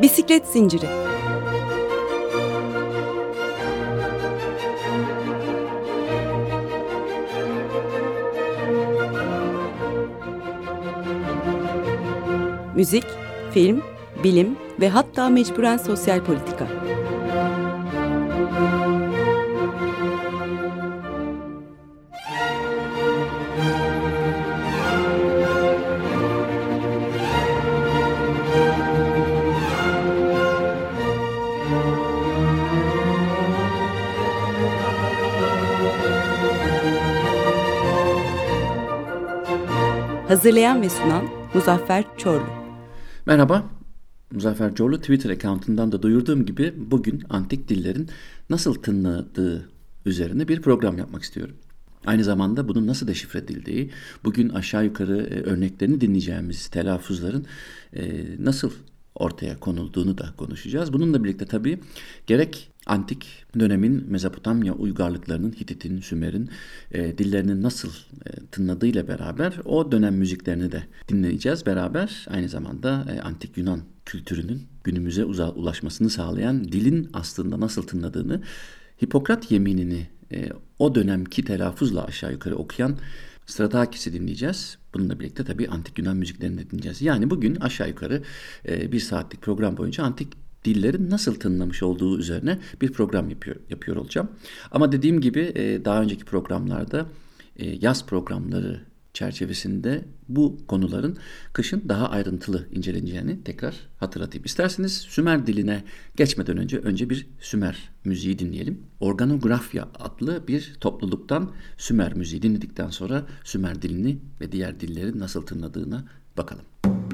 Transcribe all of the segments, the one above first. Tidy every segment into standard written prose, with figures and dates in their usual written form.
Bisiklet zinciri. Müzik, film, bilim ve hatta mecburen sosyal politika. Hazırlayan ve sunan Muzaffer Çorlu. Merhaba, Muzaffer Çorlu. Twitter account'undan da duyurduğum gibi bugün antik dillerin nasıl tınladığı üzerine bir program yapmak istiyorum. Aynı zamanda bunun nasıl deşifre edildiği, bugün aşağı yukarı örneklerini dinleyeceğimiz telaffuzların nasıl ortaya konulduğunu da konuşacağız. Bununla birlikte tabii gerek antik dönemin Mezopotamya uygarlıklarının, Hitit'in, Sümer'in dillerinin nasıl tınladığıyla beraber o dönem müziklerini de dinleyeceğiz beraber. Aynı zamanda antik Yunan kültürünün günümüze ulaşmasını sağlayan dilin aslında nasıl tınladığını, Hipokrat yeminini o dönemki telaffuzla aşağı yukarı okuyan Stratokis'i dinleyeceğiz. Bununla birlikte tabii antik Yunan müziklerini de dinleyeceğiz. Yani bugün aşağı yukarı bir saatlik program boyunca antik dillerin nasıl tınlamış olduğu üzerine bir program yapıyor olacağım. Ama dediğim gibi daha önceki programlarda yaz programları çerçevesinde bu konuların kışın daha ayrıntılı inceleneceğini tekrar hatırlatayım. İsterseniz Sümer diline geçmeden önce bir Sümer müziği dinleyelim. Organografya adlı bir topluluktan Sümer müziği dinledikten sonra Sümer dilini ve diğer dillerin nasıl tınladığına bakalım.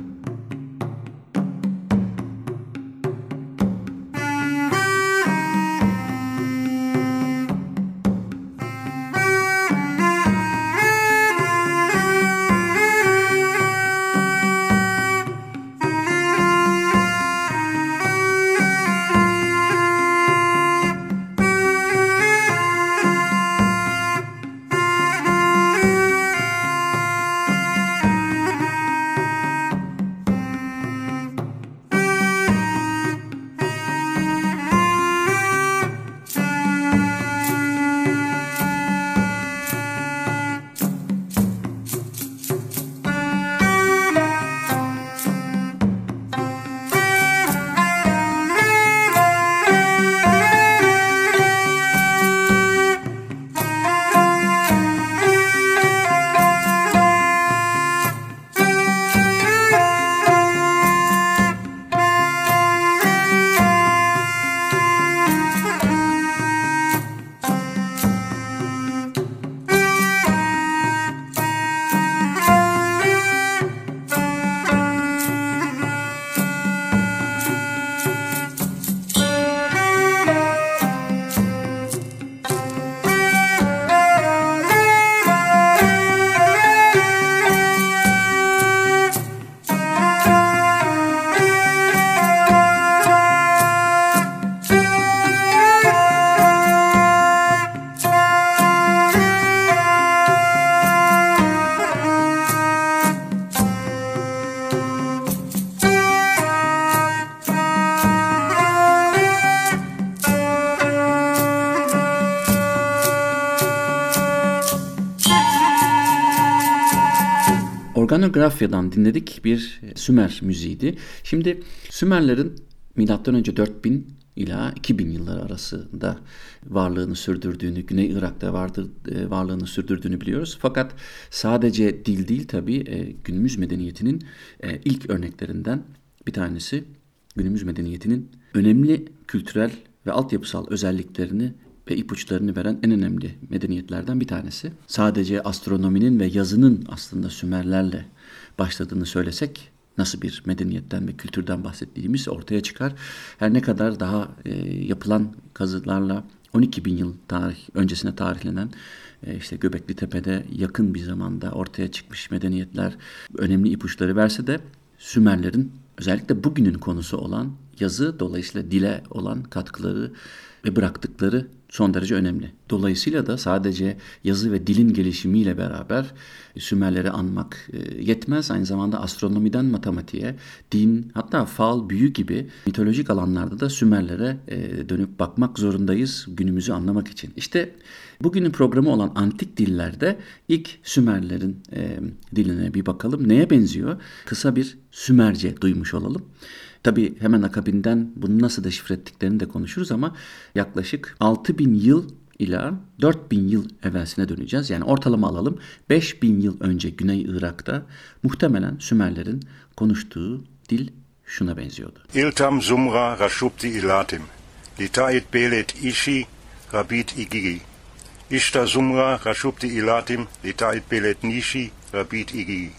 Organografyadan dinledik bir Sümer müziğiydi. Şimdi Sümerlerin M.Ö. 4000 ila 2000 yılları arasında varlığını sürdürdüğünü, Güney Irak'ta varlığını sürdürdüğünü biliyoruz. Fakat sadece dil değil tabii günümüz medeniyetinin ilk örneklerinden bir tanesi. Günümüz medeniyetinin önemli kültürel ve altyapısal özelliklerini ve ipuçlarını veren en önemli medeniyetlerden bir tanesi. Sadece astronominin ve yazının aslında Sümerlerle başladığını söylesek nasıl bir medeniyetten ve kültürden bahsettiğimiz ortaya çıkar. Her ne kadar daha yapılan kazılarla 12 bin yıl öncesine tarihlenen işte Göbekli Tepe'de yakın bir zamanda ortaya çıkmış medeniyetler önemli ipuçları verse de Sümerlerin özellikle bugünün konusu olan yazı, dolayısıyla dile olan katkıları ve bıraktıkları son derece önemli. Dolayısıyla da sadece yazı ve dilin gelişimiyle beraber Sümerleri anmak yetmez. Aynı zamanda astronomiden matematiğe, din, hatta fal, büyü gibi mitolojik alanlarda da Sümerlere dönüp bakmak zorundayız günümüzü anlamak için. İşte bugünün programı olan Antik Dillerde ilk Sümerlerin diline bir bakalım. Neye benziyor? Kısa bir Sümerce duymuş olalım. Tabii hemen akabinden bunu nasıl deşifre ettiklerini de konuşuruz ama yaklaşık 6000 yıl ila 4000 yıl evvelsine döneceğiz. Yani ortalama alalım. 5000 yıl önce Güney Irak'ta muhtemelen Sümerlerin konuştuğu dil şuna benziyordu. Iltam Sumra Rashupti Ilatim, Litait Belet Ishi Rabit Igigi. Ishta Sumra Rashupti Ilatim, Litait Belet Nishi Rabit Igigi.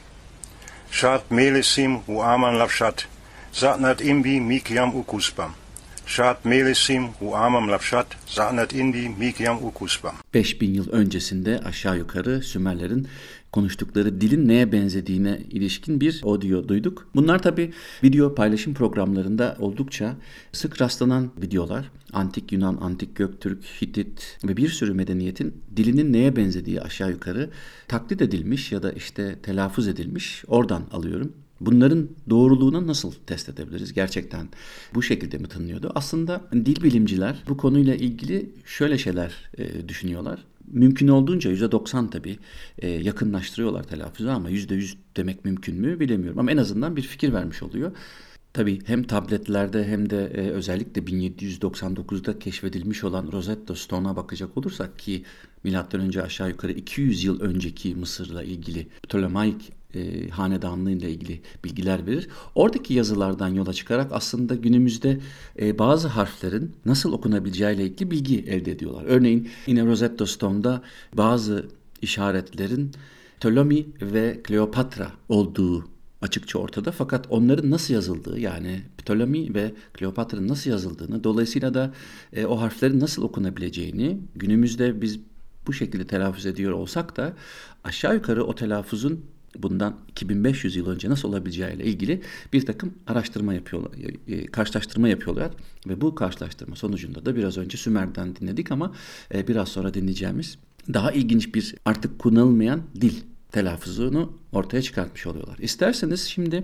Shat Melesim Uaman Lavshat, Zatnat Imbi Mikyam Ukuspam. Shat Melesim Uamam Lavshat, Zatnat Imbi Mikyam Ukuspam. 5000 yıl öncesinde aşağı yukarı Sümerlerin konuştukları dilin neye benzediğine ilişkin bir audio duyduk. Bunlar tabii video paylaşım programlarında oldukça sık rastlanan videolar. Antik Yunan, Antik Göktürk, Hitit ve bir sürü medeniyetin dilinin neye benzediği aşağı yukarı taklit edilmiş ya da işte telaffuz edilmiş. Oradan alıyorum. Bunların doğruluğunu nasıl test edebiliriz? Gerçekten bu şekilde mi tınlıyordu? Aslında dil bilimciler bu konuyla ilgili şöyle şeyler düşünüyorlar. Mümkün olduğunca %90 tabii yakınlaştırıyorlar telaffuzu ama %100 demek mümkün mü bilemiyorum. Ama en azından bir fikir vermiş oluyor. Tabii hem tabletlerde hem de özellikle 1799'da keşfedilmiş olan Rosetta Stone'a bakacak olursak ki M.Ö. aşağı yukarı 200 yıl önceki Mısır'la ilgili Ptolemaik hanedanlığı ile ilgili bilgiler verir. Oradaki yazılardan yola çıkarak aslında günümüzde bazı harflerin nasıl okunabileceği ile ilgili bilgi elde ediyorlar. Örneğin yine Rosetta Stone'da bazı işaretlerin Ptolemy ve Kleopatra olduğu açıkça ortada. Fakat onların nasıl yazıldığı, yani Ptolemy ve Kleopatra'nın nasıl yazıldığını, dolayısıyla da o harflerin nasıl okunabileceğini günümüzde biz bu şekilde telaffuz ediyor olsak da aşağı yukarı o telaffuzun bundan 2500 yıl önce nasıl olabileceğiyle ilgili bir takım araştırma yapıyorlar, karşılaştırma yapıyorlar ve bu karşılaştırma sonucunda da biraz önce Sümer'den dinledik ama biraz sonra dinleyeceğimiz daha ilginç bir artık kullanılmayan dil telaffuzunu ortaya çıkartmış oluyorlar. İsterseniz şimdi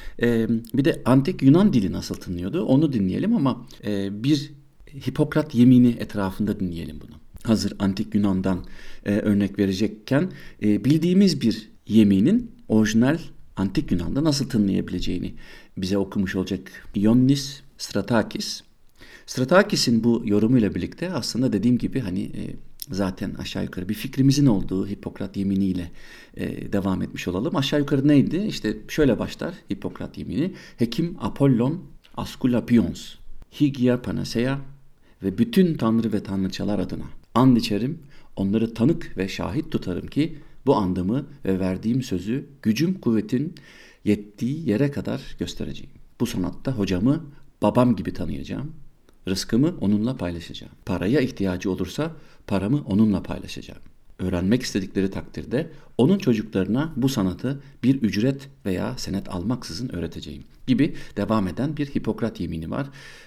bir de Antik Yunan dili nasıl tınlıyordu onu dinleyelim ama bir Hipokrat yemini etrafında dinleyelim bunu. Hazır Antik Yunan'dan örnek verecekken bildiğimiz bir yeminin orijinal Antik Yunan'da nasıl tınlayabileceğini bize okumuş olacak Ioannis Stratakis. Stratakis'in bu yorumuyla birlikte aslında dediğim gibi hani zaten aşağı yukarı bir fikrimizin olduğu Hipokrat yeminiyle devam etmiş olalım. Aşağı yukarı neydi? İşte şöyle başlar Hipokrat yemini. Hekim Apollon Askulapions, Higia Panacea ve bütün tanrı ve tanrıçalar adına and içerim, onları tanık ve şahit tutarım ki bu andımı ve verdiğim sözü gücüm kuvvetin yettiği yere kadar göstereceğim. Bu sanatta hocamı babam gibi tanıyacağım. Rızkımı onunla paylaşacağım. Paraya ihtiyacı olursa paramı onunla paylaşacağım. Öğrenmek istedikleri takdirde onun çocuklarına bu sanatı bir ücret veya senet almaksızın öğreteceğim gibi devam eden bir Hipokrat yemini var.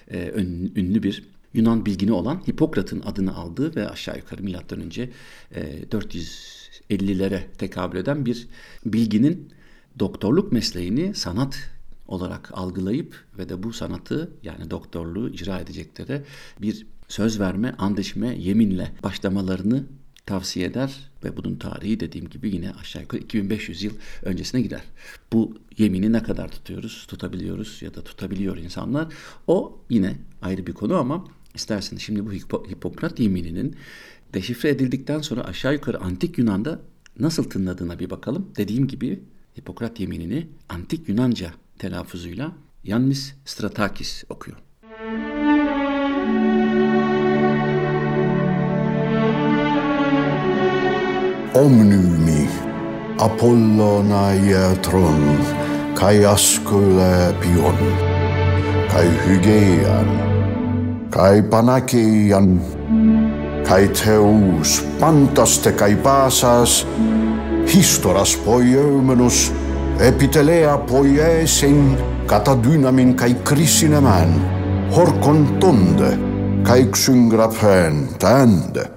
Ünlü bir Yunan bilgini olan Hipokrat'ın adını aldığı ve aşağı yukarı milattan önce 450'lere tekabül eden bir bilginin doktorluk mesleğini sanat olarak algılayıp ve de bu sanatı yani doktorluğu icra edecekleri bir söz verme, and içme, yeminle başlamalarını tavsiye eder ve bunun tarihi dediğim gibi yine aşağı yukarı 2500 yıl öncesine gider. Bu yemini ne kadar tutabiliyoruz ya da tutabiliyor insanlar o yine ayrı bir konu ama isterseniz şimdi bu Hipokrat yemininin deşifre edildikten sonra aşağı yukarı Antik Yunan'da nasıl tınladığına bir bakalım. Dediğim gibi Hipokrat yeminini Antik Yunanca telaffuzuyla Ioannis Stratakis okuyor. Omnymi Apollona iatron kai Askulapion kai Hygeian kai Panakeian kai Theus Pantaste kai Pasas Historas poieumenus Epitelea poiesin kata dynamin kai krisinämän horkon tonde kai xyngrapen tände.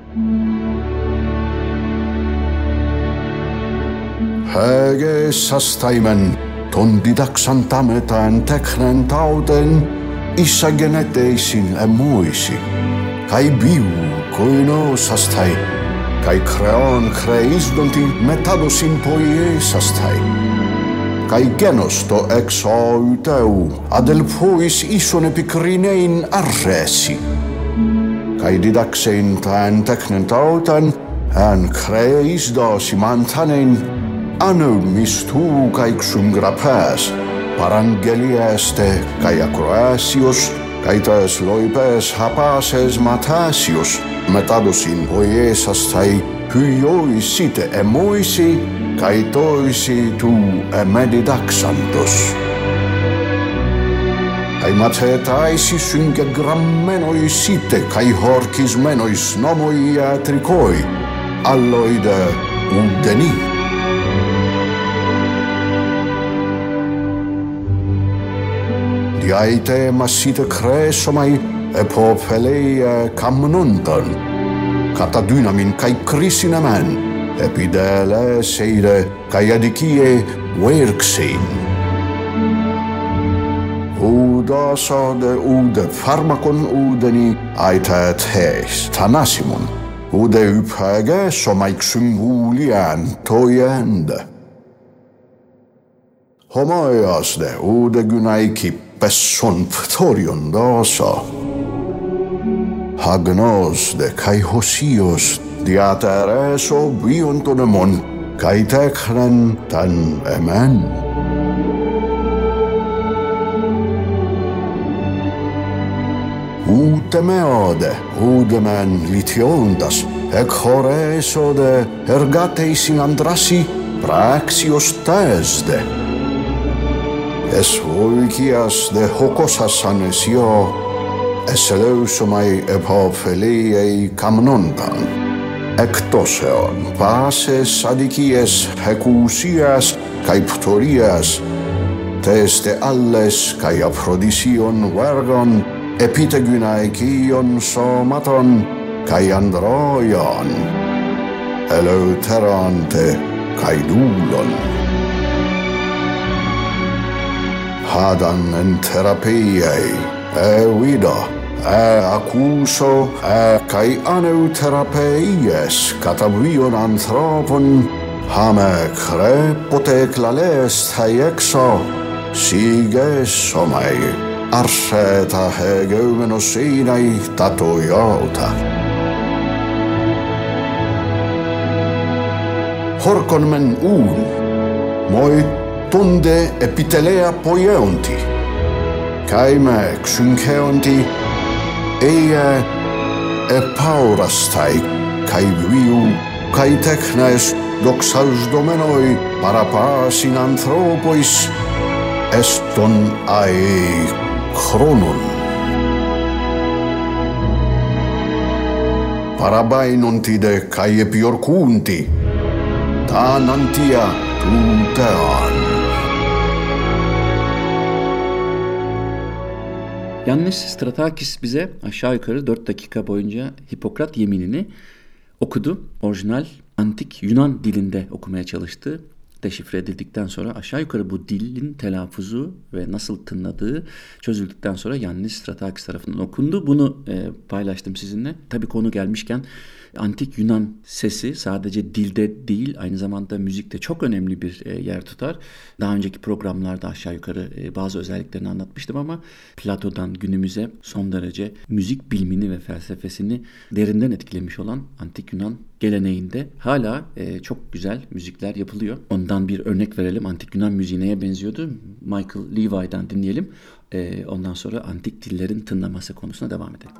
Häge sastaimen tondidaksan tametaan teknen tauten issa geneteisin muisi. Kai biu kuin osastai, kai kreon kreisdonti metadosin poiesastai. Kai genosto exouteu adel puis ison epikrinein arresi. Kai didaksein tän teknen tautan, hän kreisdosi mantanein aneumistuu kai xyngrapääs, parangeliaste kai acroasios, kai taas loipääs hapases matasios, metadosin poiesastai hyoisite emoisi, kai toisi tuu medidaksantos. Kai matetaisi synke grammenoisite, kai horkismenois nomoi ja trikoi, alloide uudeni. Diaite massite kresomai epopeleia kamnontan, katadynamin kai krisinamän, epidele seide kai adikie werksein. Uuda sade uude farmakon uudeni aitaet heis tanasimon, uude yphäge somaik symbolien tojende. Homoiasde uude gynaiki pesson ptorion dasa. Hagnosde kai hosios diatereso biontonemon kai teknen tän emen. Uutemeode uudemän litiondas ek horesode ergateisin andrasi praxios täsde. Es voikiasde hokosasanes jo, es löysomai epopeliei kamnontan. Ektoseon pases adikies hekusias kai ptorias, teste alles kai aphrodision vergon, epitegynaikion somaton kai androion, eleuterante kai doulon. Hadan en terapiei, vida, accuso, kai aneuterapeies, katavion anthropon, hame krepoteklales haiexo, siges somai, arseta hegeumenoseinai tatoiauta. Horkonmen uun, moi tunde epitelea poieonti. Käime xynkeonti, eie epaurastai, kai viu, kai teknes doxalsdomenoi parapasin anthropois, eston ai chronon. Parabainontide kai epiorkunti, taanantia tuutean. Yannis Stratakis bize aşağı yukarı 4 dakika boyunca Hipokrat yeminini okudu. Orijinal antik Yunan dilinde okumaya çalıştı. Deşifre edildikten sonra aşağı yukarı bu dilin telaffuzu ve nasıl tınladığı çözüldükten sonra Yannis Stratakis tarafından okundu. Bunu paylaştım sizinle. Tabii konu gelmişken antik Yunan sesi sadece dilde değil, aynı zamanda müzikte çok önemli bir yer tutar. Daha önceki programlarda aşağı yukarı bazı özelliklerini anlatmıştım ama Plato'dan günümüze son derece müzik bilimini ve felsefesini derinden etkilemiş olan antik Yunan geleneğinde hala çok güzel müzikler yapılıyor. Ondan bir örnek verelim. Antik Yunan müziği neye benziyordu? Michael Levy'den dinleyelim. Ondan sonra antik dillerin tınlaması konusuna devam edelim.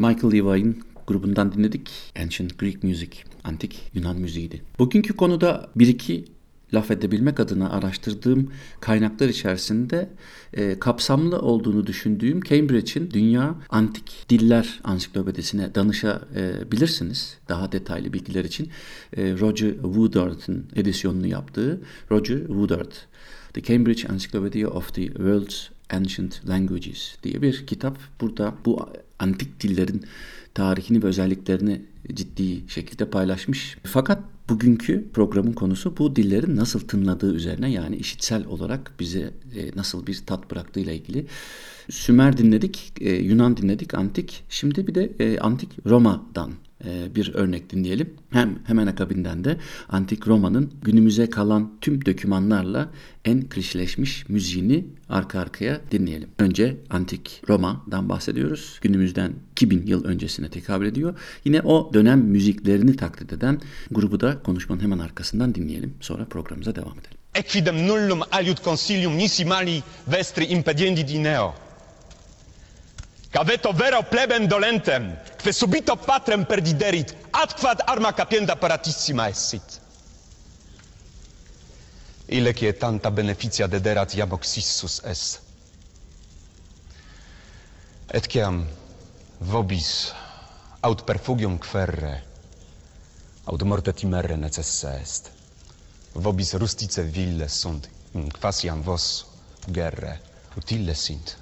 Michael Levi'nin grubundan dinledik. Ancient Greek Music, antik Yunan müziğiydi. Bugünkü konuda bir iki laf edebilmek adına araştırdığım kaynaklar içerisinde kapsamlı olduğunu düşündüğüm Cambridge'in Dünya Antik Diller Ansiklopedisine danışabilirsiniz. Daha detaylı bilgiler için Roger Woodard'ın edisyonunu yaptığı Roger Woodard, The Cambridge Encyclopedia of the World's Ancient Languages diye bir kitap. Burada bu antik dillerin tarihini ve özelliklerini ciddi şekilde paylaşmış. Fakat bugünkü programın konusu bu dillerin nasıl tınladığı üzerine, yani işitsel olarak bize nasıl bir tat bıraktığıyla ilgili. Sümer dinledik, Yunan dinledik, antik. Şimdi bir de antik Roma'dan bir örnek dinleyelim. Hemen akabinden de antik Roma'nın günümüze kalan tüm dokümanlarla en klişeleşmiş müziğini arka arkaya dinleyelim. Önce antik Roma'dan bahsediyoruz. Günümüzden 2000 yıl öncesine tekabül ediyor. Yine o dönem müziklerini taklit eden grubu da konuşmanın hemen arkasından dinleyelim. Sonra programımıza devam edelim. Equidem nullum aliud consilium nisi mali vestri impediendi dineo. Caveto vero plebem dolentem, que subito patrem perdiderit, adquad arma capienda paratissima essit. Ilecie tanta beneficia dederat iam oxissus es. Etciam vobis aut perfugium querre, aut morte timere necesse est. Vobis rustice ville sunt, quasiam vos guerre utile sint.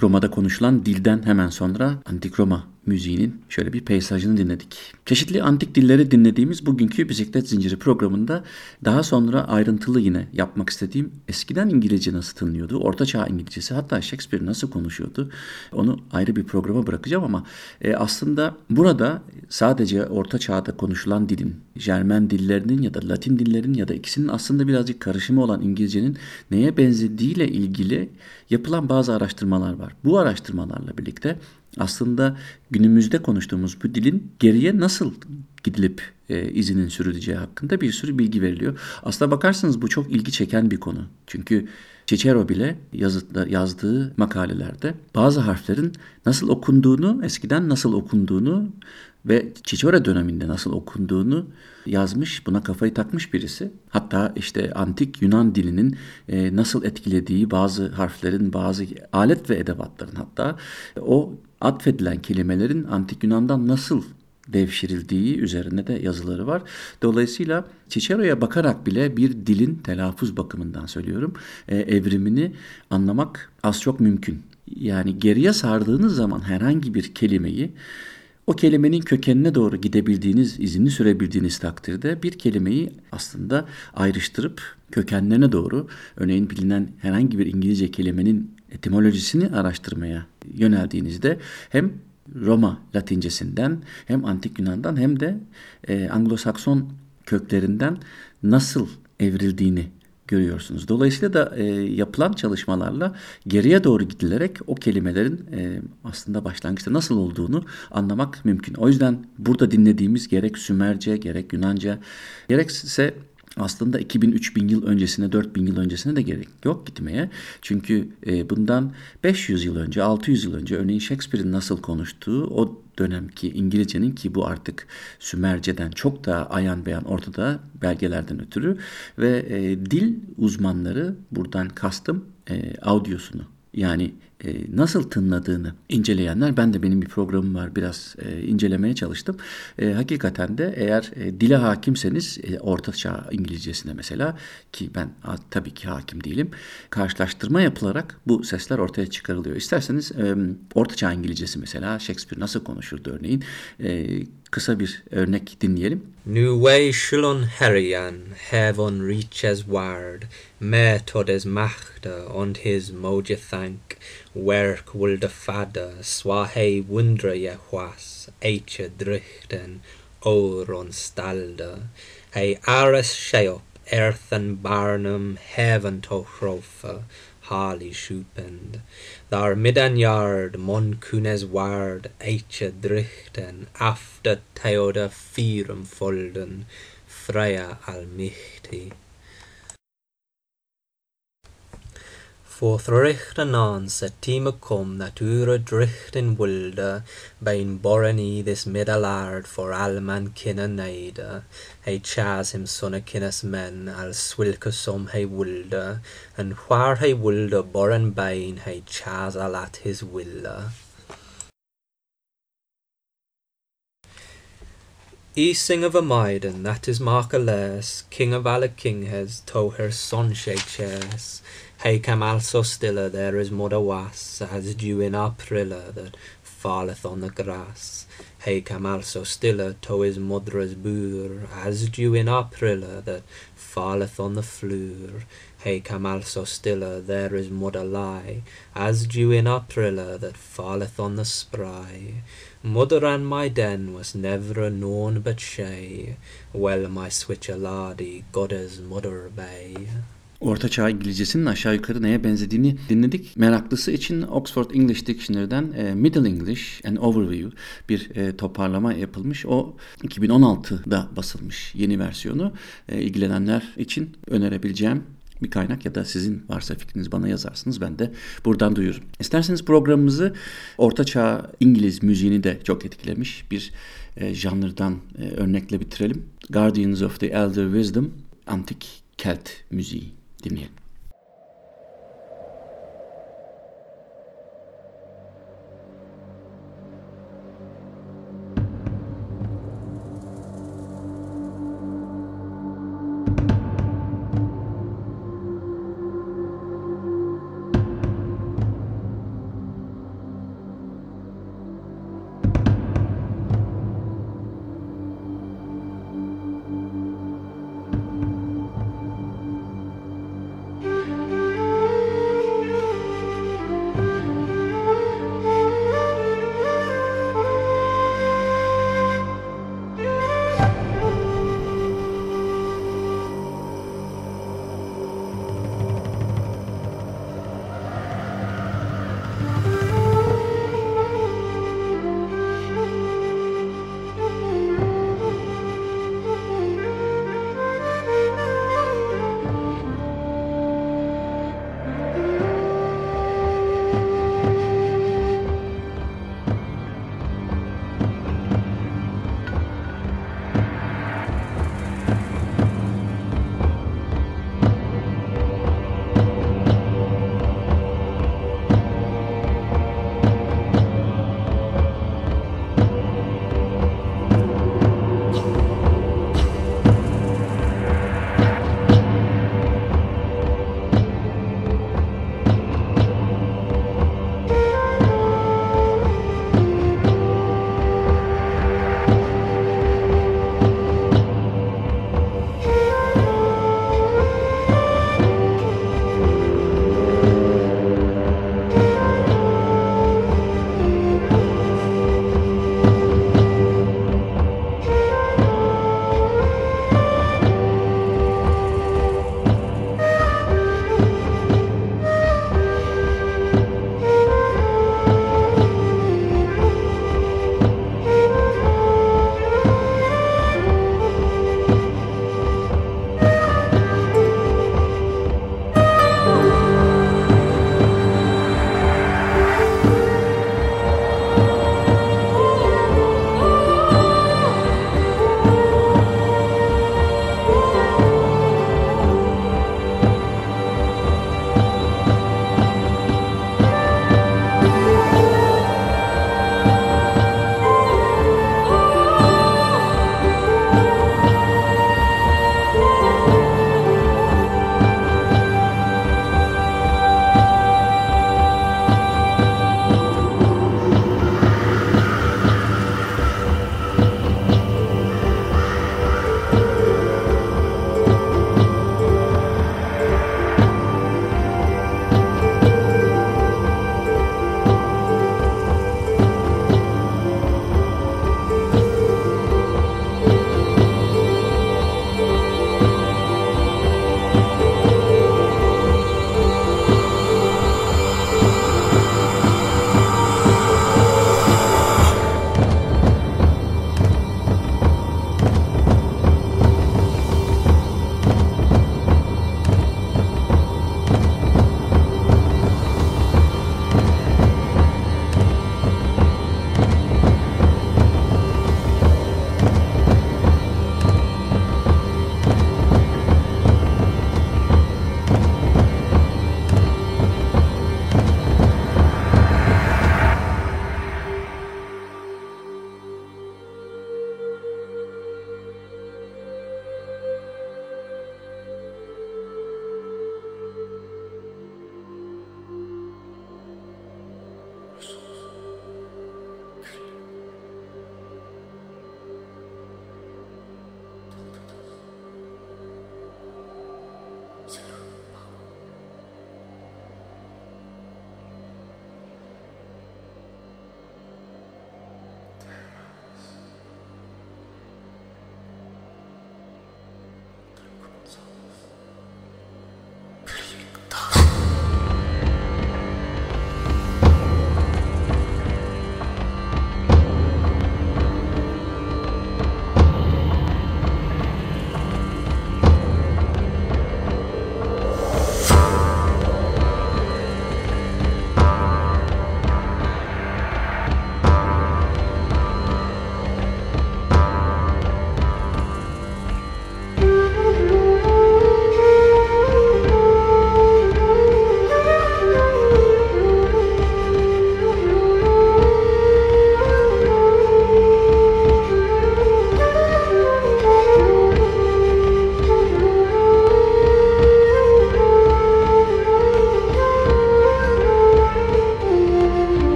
Antik Roma'da konuşulan dilden hemen sonra Antik Roma müziğinin şöyle bir peyzajını dinledik. Çeşitli antik dilleri dinlediğimiz bugünkü Bisiklet Zinciri programında daha sonra ayrıntılı yine yapmak istediğim eskiden İngilizce nasıl tınlıyordu, Ortaçağ İngilizcesi, hatta Shakespeare nasıl konuşuyordu, onu ayrı bir programa bırakacağım ama aslında burada sadece Ortaçağ'da konuşulan dilin, Jermen dillerinin ya da Latin dillerin ya da ikisinin aslında birazcık karışımı olan İngilizcenin neye benzediğiyle ilgili yapılan bazı araştırmalar var. Bu araştırmalarla birlikte aslında günümüzde konuştuğumuz bu dilin geriye nasıl gidilip izinin sürüleceği hakkında bir sürü bilgi veriliyor. Aslına bakarsanız bu çok ilgi çeken bir konu. Çünkü Cicero bile yazdığı makalelerde bazı harflerin nasıl okunduğunu, eskiden nasıl okunduğunu ve Cicero döneminde nasıl okunduğunu yazmış, buna kafayı takmış birisi. Hatta işte antik Yunan dilinin nasıl etkilediği bazı harflerin, bazı alet ve edevatların, hatta o atfedilen kelimelerin antik Yunan'dan nasıl devşirildiği üzerine de yazıları var. Dolayısıyla Cicero'ya bakarak bile bir dilin telaffuz bakımından söylüyorum, evrimini anlamak az çok mümkün. Yani geriye sardığınız zaman herhangi bir kelimeyi, o kelimenin kökenine doğru gidebildiğiniz, izini sürebildiğiniz takdirde bir kelimeyi aslında ayrıştırıp kökenlerine doğru, örneğin bilinen herhangi bir İngilizce kelimenin etimolojisini araştırmaya yöneldiğinizde hem Roma Latincesinden hem Antik Yunan'dan hem de Anglo-Sakson köklerinden nasıl evrildiğini görüyorsunuz. Dolayısıyla da yapılan çalışmalarla geriye doğru gidilerek o kelimelerin aslında başlangıçta nasıl olduğunu anlamak mümkün. O yüzden burada dinlediğimiz gerek Sümerce, gerek Yunanca, gerekse aslında 2000-3000 yıl öncesine, 4000 yıl öncesine de gerek yok gitmeye. Çünkü bundan 500 yıl önce, 600 yıl önce örneğin Shakespeare'in nasıl konuştuğu o dönemki İngilizcenin, ki bu artık Sümerce'den çok daha ayan beyan ortada belgelerden ötürü ve dil uzmanları, buradan kastım audiosunu, yani nasıl tınladığını inceleyenler, benim bir programım var, biraz incelemeye çalıştım. Hakikaten de eğer dile hakimseniz, Ortaçağ İngilizcesine mesela, ki ben tabii ki hakim değilim, karşılaştırma yapılarak bu sesler ortaya çıkarılıyor. İsterseniz Ortaçağ İngilizcesi mesela, Shakespeare nasıl konuşurdu örneğin, kısa bir örnek dinleyelim. Nu way shulon herian hevon reaches ward, me todes machte und his moje thank, werk wulde fadder, swahei wundre je hwas, eiche drichten, oron stalde, hei ares sheop, earthen barnum, heaven to hrofe, Harley Schupend, thar midden yard, mon kunes ward, eiche drichten, after Theoda firum folden, Freya almichti. Forth richten on sa time kom that ure drichten wilde, bein borreni this middalard for alman kinna neide, hei chas him sonne kinnas men, al swilke som hei wilde, and whar hei wilde borren bein, hei chas al at his wille. E sing of a maiden, that is Marcellus, king of alla kinghes, to her son she chairs. Hei cam also stiller, there is mother was, as dew in Aprilla that falleth on the grass. Hei cam also stiller, to his mother's boor, as dew in Aprilla that falleth on the floor. Hei cam also stiller, there is mother lie, as dew in Aprilla that falleth on the spry. Mother and my den was never known but she, well my switcher laddie, God's mother bay. Ortaçağ İngilizcesinin aşağı yukarı neye benzediğini dinledik. Meraklısı için Oxford English Dictionary'den Middle English an Overview bir toparlama yapılmış. O 2016'da basılmış yeni versiyonu. İlgilenenler için önerebileceğim bir kaynak, ya da sizin varsa fikriniz bana yazarsınız, ben de buradan duyururum. İsterseniz programımızı Ortaçağ İngiliz müziğini de çok etkilemiş bir janrdan örnekle bitirelim. Guardians of the Elder Wisdom, antik Kelt müziği dinleyelim.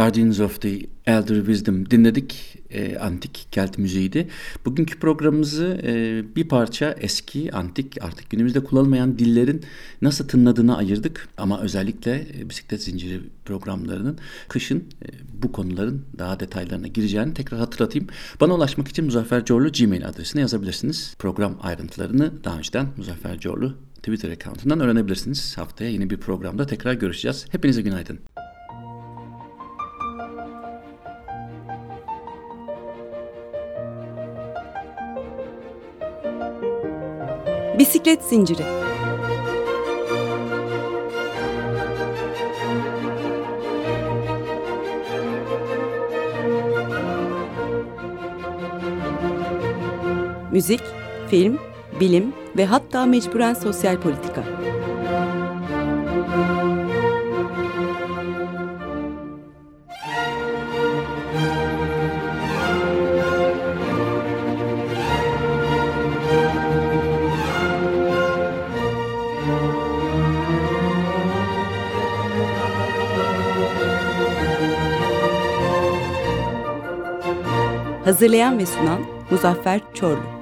Guardians of the Elder Wisdom dinledik. Antik Kelt müziğiydi. Bugünkü programımızı bir parça eski, antik, artık günümüzde kullanılmayan dillerin nasıl tınladığına ayırdık. Ama özellikle bisiklet zinciri programlarının kışın bu konuların daha detaylarına gireceğini tekrar hatırlatayım. Bana ulaşmak için Muzaffer Corlu Gmail adresine yazabilirsiniz. Program ayrıntılarını daha önceden Muzaffer Corlu Twitter account'undan öğrenebilirsiniz. Haftaya yeni bir programda tekrar görüşeceğiz. Hepinize günaydın. Bisiklet zinciri. Müzik, film, bilim ve hatta mecburen sosyal politika. Hazırlayan ve sunan Muzaffer Çorlu.